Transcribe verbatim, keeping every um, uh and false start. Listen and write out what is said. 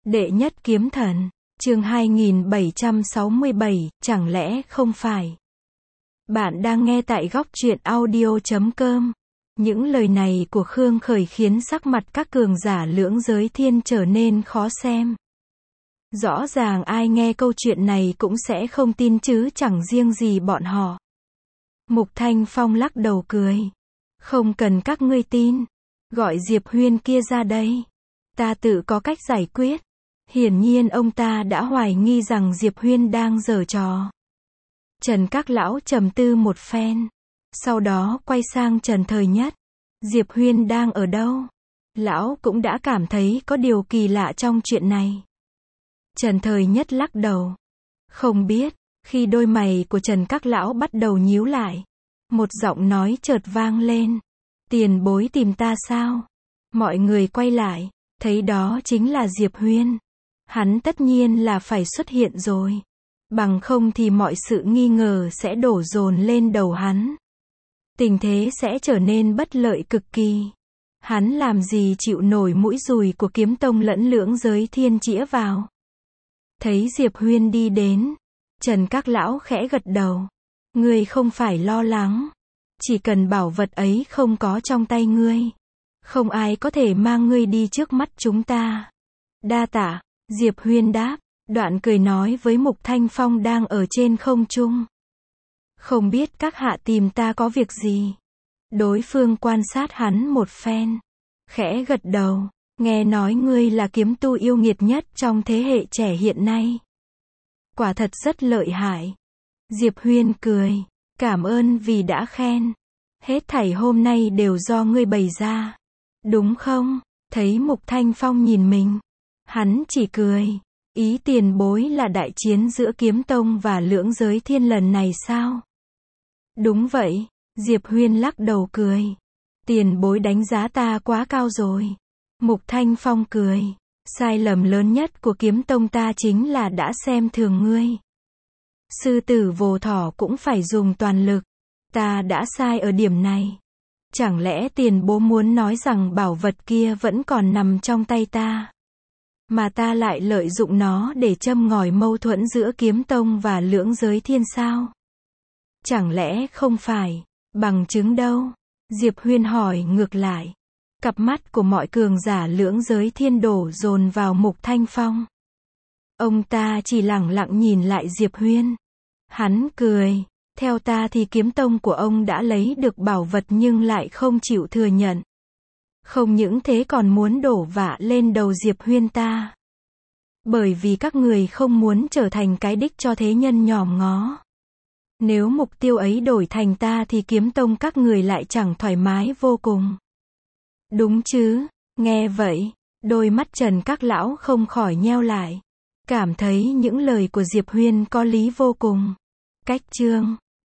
Đệ nhất kiếm thần, chương hai nghìn bảy trăm sáu mươi bảy, chẳng lẽ không phải? Bạn đang nghe tại góc truyện audio chấm com. Những lời này của Khương Khởi khiến sắc mặt các cường giả lưỡng giới thiên trở nên khó xem. Rõ ràng ai nghe câu chuyện này cũng sẽ không tin chứ chẳng riêng gì bọn họ. Mục Thanh Phong lắc đầu cười. Không cần các ngươi tin. Gọi Diệp Huyên kia ra đây. Ta tự có cách giải quyết. Hiển nhiên ông ta đã hoài nghi rằng Diệp Huyên đang giở trò. Trần các lão trầm tư một phen. Sau đó quay sang Trần Thời Nhất. Diệp Huyên đang ở đâu? Lão cũng đã cảm thấy có điều kỳ lạ trong chuyện này. Trần Thời Nhất lắc đầu. Không biết. Khi đôi mày của Trần các lão bắt đầu nhíu lại, một giọng nói chợt vang lên. Tiền bối tìm ta sao? Mọi người quay lại, thấy đó chính là Diệp Huyên. Hắn tất nhiên là phải xuất hiện rồi. Bằng không thì mọi sự nghi ngờ sẽ đổ dồn lên đầu hắn. Tình thế sẽ trở nên bất lợi cực kỳ. Hắn làm gì chịu nổi mũi dùi của kiếm tông lẫn lưỡng giới thiên chĩa vào. Thấy Diệp Huyên đi đến, Trần các lão khẽ gật đầu. Ngươi không phải lo lắng. Chỉ cần bảo vật ấy không có trong tay ngươi, không ai có thể mang ngươi đi trước mắt chúng ta. Đa tạ, Diệp Huyên đáp, đoạn cười nói với Mục Thanh Phong đang ở trên không trung. Không biết các hạ tìm ta có việc gì? Đối phương quan sát hắn một phen, khẽ gật đầu, nghe nói ngươi là kiếm tu yêu nghiệt nhất trong thế hệ trẻ hiện nay. Quả thật rất lợi hại. Diệp Huyên cười, cảm ơn vì đã khen. Hết thảy hôm nay đều do ngươi bày ra. Đúng không? Thấy Mục Thanh Phong nhìn mình, hắn chỉ cười. Ý tiền bối là đại chiến giữa kiếm tông và lưỡng giới thiên lần này sao? Đúng vậy. Diệp Huyên lắc đầu cười. Tiền bối đánh giá ta quá cao rồi. Mục Thanh Phong cười. Sai lầm lớn nhất của kiếm tông ta chính là đã xem thường ngươi. Sư tử vô thỏ cũng phải dùng toàn lực. Ta đã sai ở điểm này. Chẳng lẽ tiền bố muốn nói rằng bảo vật kia vẫn còn nằm trong tay ta, mà ta lại lợi dụng nó để châm ngòi mâu thuẫn giữa kiếm tông và lưỡng giới thiên sao? Chẳng lẽ không phải? Bằng chứng đâu? Diệp Huyên hỏi ngược lại. Cặp mắt của mọi cường giả lưỡng giới thiên đổ dồn vào Mục Thanh Phong. Ông ta chỉ lẳng lặng nhìn lại Diệp Huyên. Hắn cười. Theo ta thì kiếm tông của ông đã lấy được bảo vật nhưng lại không chịu thừa nhận. Không những thế còn muốn đổ vạ lên đầu Diệp Huyên ta. Bởi vì các người không muốn trở thành cái đích cho thế nhân nhòm ngó. Nếu mục tiêu ấy đổi thành ta thì kiếm tông các người lại chẳng thoải mái vô cùng. Đúng chứ? Nghe vậy, đôi mắt Trần các lão không khỏi nheo lại. Cảm thấy những lời của Diệp Huyên có lý vô cùng. Cách chương